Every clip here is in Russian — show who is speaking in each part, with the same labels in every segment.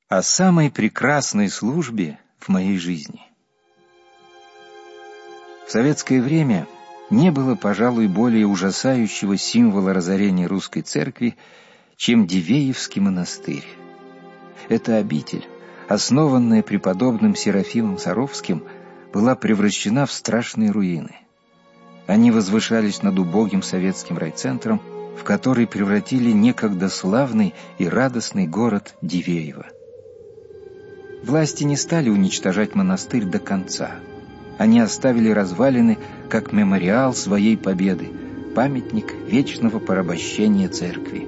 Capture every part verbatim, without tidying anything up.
Speaker 1: О самой прекрасной службе в моей жизни. В советское время не было, пожалуй, более ужасающего символа разорения русской церкви, чем Дивеевский монастырь. Эта обитель, основанная преподобным Серафимом Саровским, была превращена в страшные руины. Они возвышались над убогим советским райцентром, в который превратили некогда славный и радостный город Дивеево. Власти не стали уничтожать монастырь до конца. Они оставили развалины как мемориал своей победы, памятник вечного порабощения церкви.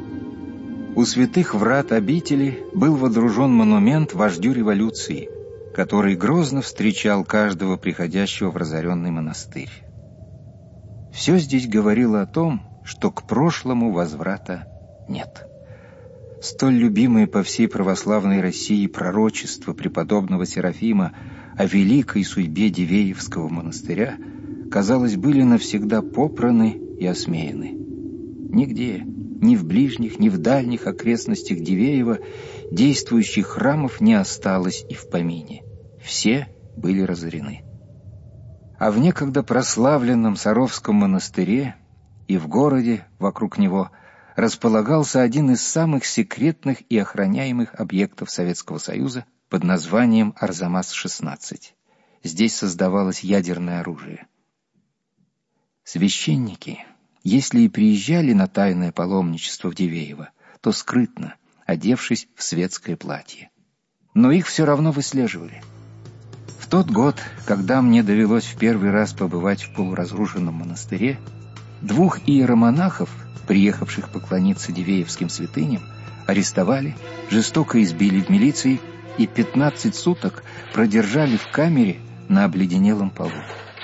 Speaker 1: У святых врат обители был водружен монумент вождю революции, который грозно встречал каждого приходящего в разоренный монастырь. Все здесь говорило о том, что к прошлому возврата нет. Столь любимые по всей православной России пророчества преподобного Серафима о великой судьбе Дивеевского монастыря, казалось, были навсегда попраны и осмеяны. Нигде, ни в ближних, ни в дальних окрестностях Дивеева действующих храмов не осталось и в помине. Все были разорены. А в некогда прославленном Саровском монастыре и в городе вокруг него располагался один из самых секретных и охраняемых объектов Советского Союза под названием Арзамас шестнадцать. Здесь создавалось ядерное оружие. Священники, если и приезжали на тайное паломничество в Дивеево, то скрытно, одевшись в светское платье. Но их все равно выслеживали. В тот год, когда мне довелось в первый раз побывать в полуразрушенном монастыре, двух иеромонахов, приехавших поклониться дивеевским святыням, арестовали, жестоко избили в милиции и пятнадцать суток продержали в камере на обледенелом полу.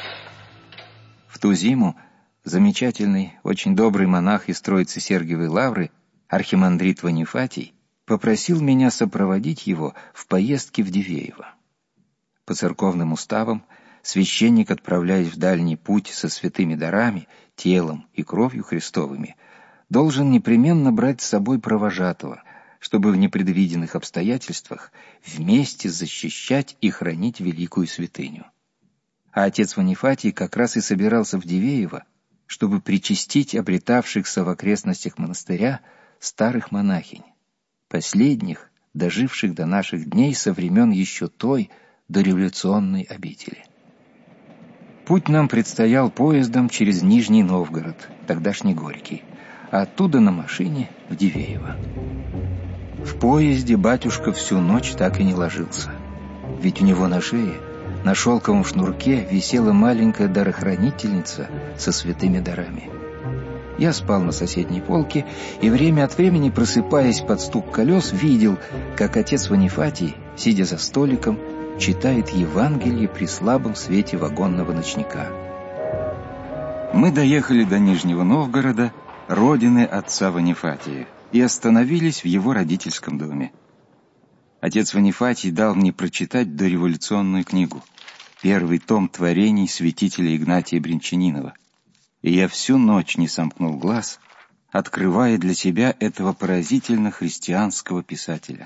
Speaker 1: В ту зиму замечательный, очень добрый монах из Троицы Сергиевой Лавры, архимандрит Ванифатий, попросил меня сопроводить его в поездке в Дивеево. По церковным уставам священник, отправляясь в дальний путь со святыми дарами, телом и кровью Христовыми, должен непременно брать с собой провожатого, чтобы в непредвиденных обстоятельствах вместе защищать и хранить великую святыню. А отец Ванифатий как раз и собирался в Дивеево, чтобы причастить обретавшихся в окрестностях монастыря старых монахинь, последних, доживших до наших дней со времен еще той дореволюционной обители. Путь нам предстоял поездом через Нижний Новгород, тогдашний Горький, а оттуда на машине в Дивеево. В поезде батюшка всю ночь так и не ложился, ведь у него на шее, на шелковом шнурке, висела маленькая дарохранительница со святыми дарами. Я спал на соседней полке и время от времени, просыпаясь под стук колес, видел, как отец Ванифатий, сидя за столиком, читает Евангелие при слабом свете вагонного ночника. Мы доехали до Нижнего Новгорода, родины отца Ванифатия, и остановились в его родительском доме. Отец Ванифатий дал мне прочитать дореволюционную книгу, первый том творений святителя Игнатия Бринчанинова, и я всю ночь не сомкнул глаз, открывая для себя этого поразительно христианского писателя.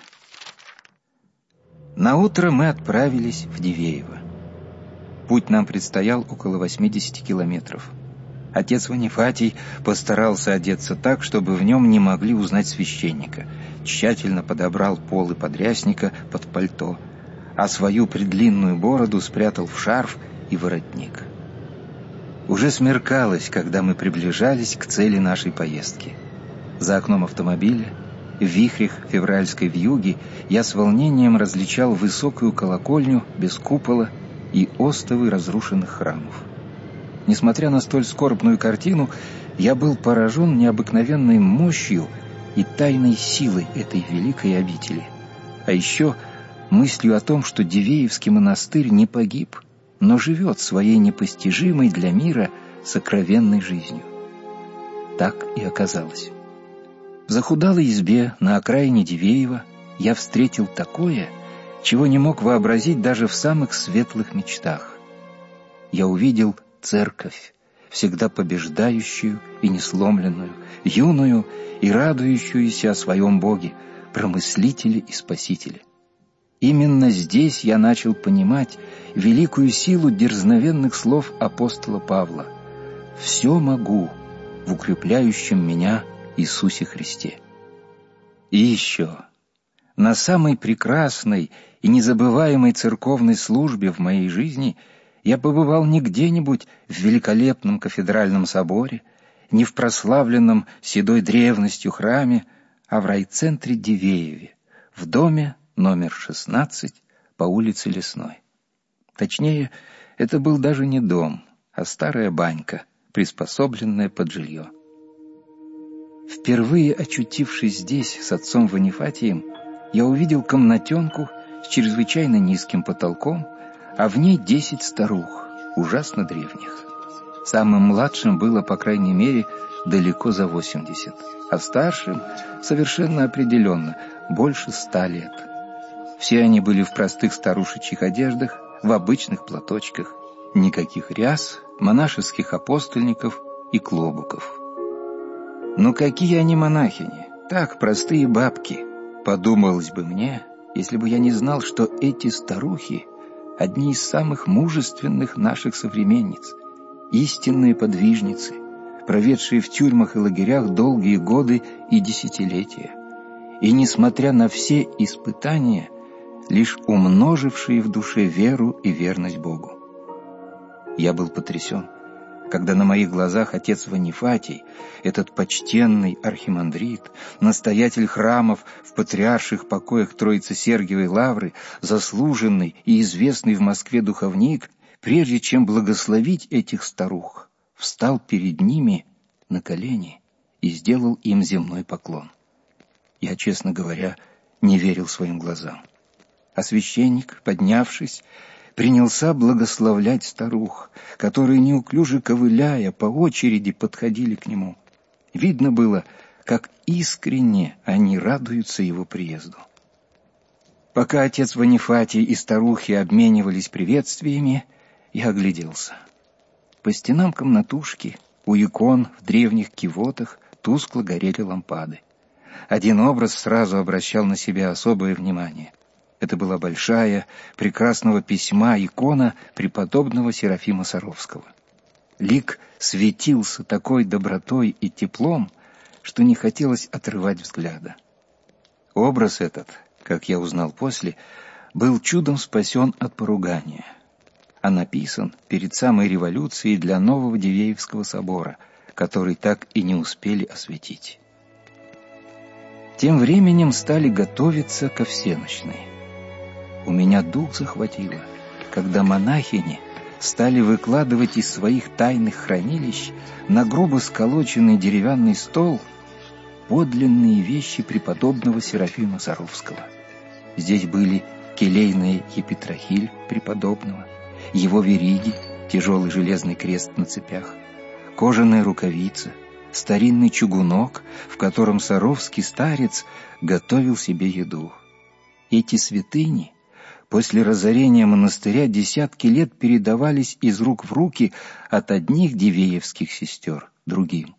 Speaker 1: Наутро мы отправились в Дивеево. Путь нам предстоял около восьмидесяти километров. Отец Ванифатий постарался одеться так, чтобы в нем не могли узнать священника, тщательно подобрал полы подрясника под пальто, а свою предлинную бороду спрятал в шарф и воротник. Уже смеркалось, когда мы приближались к цели нашей поездки. За окном автомобиля, в вихрях февральской вьюги, я с волнением различал высокую колокольню без купола и остовы разрушенных храмов. Несмотря на столь скорбную картину, я был поражен необыкновенной мощью и тайной силой этой великой обители, а еще мыслью о том, что Дивеевский монастырь не погиб, но живет своей непостижимой для мира сокровенной жизнью. Так и оказалось. В захудалой избе на окраине Дивеева я встретил такое, чего не мог вообразить даже в самых светлых мечтах. Я увидел церковь, всегда побеждающую и несломленную, юную и радующуюся о своем Боге, промыслителя и спасителя. Именно здесь я начал понимать великую силу дерзновенных слов апостола Павла: «Все могу в укрепляющем меня Иисусе Христе». И еще, на самой прекрасной и незабываемой церковной службе в моей жизни я побывал не где-нибудь в великолепном кафедральном соборе, не в прославленном седой древностью храме, а в райцентре Дивееве, в доме номер шестнадцать по улице Лесной. Точнее, это был даже не дом, а старая банька, приспособленная под жилье. Впервые очутившись здесь с отцом Ванифатием, я увидел комнатенку с чрезвычайно низким потолком, а в ней десять старух, ужасно древних. Самым младшим было, по крайней мере, далеко за восемьдесят, а старшим совершенно определенно больше ста лет. Все они были в простых старушечьих одеждах, в обычных платочках, никаких ряс, монашеских апостольников и клобуков. Ну какие они монахини, так, простые бабки, подумалось бы мне, если бы я не знал, что эти старухи — одни из самых мужественных наших современниц, истинные подвижницы, проведшие в тюрьмах и лагерях долгие годы и десятилетия, и, несмотря на все испытания, лишь умножившие в душе веру и верность Богу. Я был потрясен, когда на моих глазах отец Ванифатий, этот почтенный архимандрит, настоятель храмов в патриарших покоях Троице-Сергиевой лавры, заслуженный и известный в Москве духовник, прежде чем благословить этих старух, встал перед ними на колени и сделал им земной поклон. Я, честно говоря, не верил своим глазам. А священник, поднявшись, принялся благословлять старух, которые, неуклюже ковыляя, по очереди подходили к нему. Видно было, как искренне они радуются его приезду. Пока отец Ванифатий и старухи обменивались приветствиями, я огляделся. По стенам комнатушки, у икон в древних кивотах тускло горели лампады. Один образ сразу обращал на себя особое внимание. Это была большая, прекрасного письма икона преподобного Серафима Саровского. Лик светился такой добротой и теплом, что не хотелось отрывать взгляда. Образ этот, как я узнал после, был чудом спасен от поругания, а написан перед самой революцией для нового Дивеевского собора, который так и не успели осветить. Тем временем стали готовиться ко всенощной. У меня дух захватило, когда монахини стали выкладывать из своих тайных хранилищ на грубо сколоченный деревянный стол подлинные вещи преподобного Серафима Саровского. Здесь были келейная епитрахиль преподобного, его вериги, тяжелый железный крест на цепях, кожаная рукавица, старинный чугунок, в котором саровский старец готовил себе еду. Эти святыни после разорения монастыря десятки лет передавались из рук в руки от одних дивеевских сестер другим.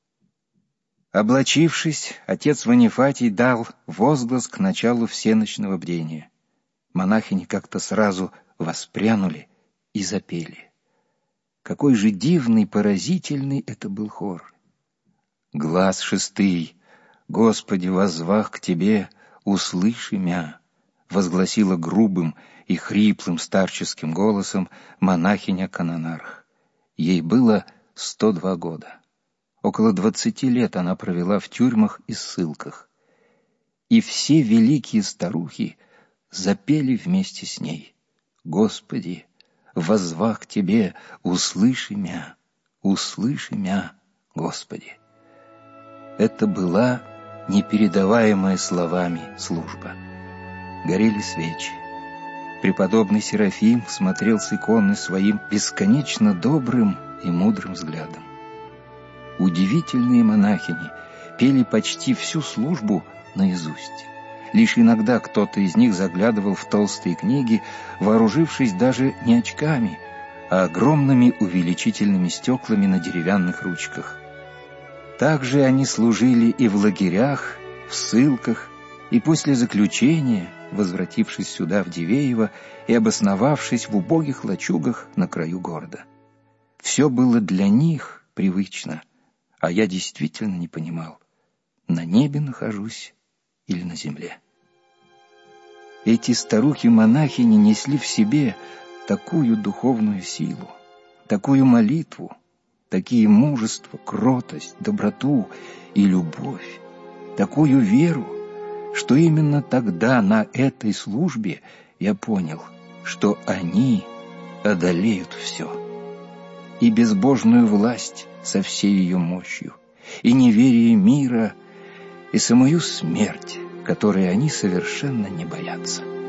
Speaker 1: Облачившись, отец Ванифатий дал возглас к началу всенощного бдения. Монахини как-то сразу воспрянули и запели. Какой же дивный, поразительный это был хор! Глаз шестый, Господи, воззвах к Тебе, услыши мя, возгласила грубым и хриплым старческим голосом монахиня-канонарх. Ей было сто два года. Около двадцати лет она провела в тюрьмах и ссылках. И все великие старухи запели вместе с ней: «Господи, воззвах к Тебе, услыши мя, услыши мя, Господи». Это была непередаваемая словами служба. Горели свечи. Преподобный Серафим смотрел с иконы своим бесконечно добрым и мудрым взглядом. Удивительные монахини пели почти всю службу наизусть. Лишь иногда кто-то из них заглядывал в толстые книги, вооружившись даже не очками, а огромными увеличительными стеклами на деревянных ручках. Также они служили и в лагерях, в ссылках, И после заключения, возвратившись сюда, в Дивеево, и обосновавшись в убогих лачугах на краю города. Все было для них привычно, а я действительно не понимал, на небе нахожусь или на земле. Эти старухи-монахини несли в себе такую духовную силу, такую молитву, такие мужество, кротость, доброту и любовь, такую веру, что именно тогда на этой службе я понял, что они одолеют все. И безбожную власть со всей ее мощью, и неверие мира, и самую смерть, которой они совершенно не боятся.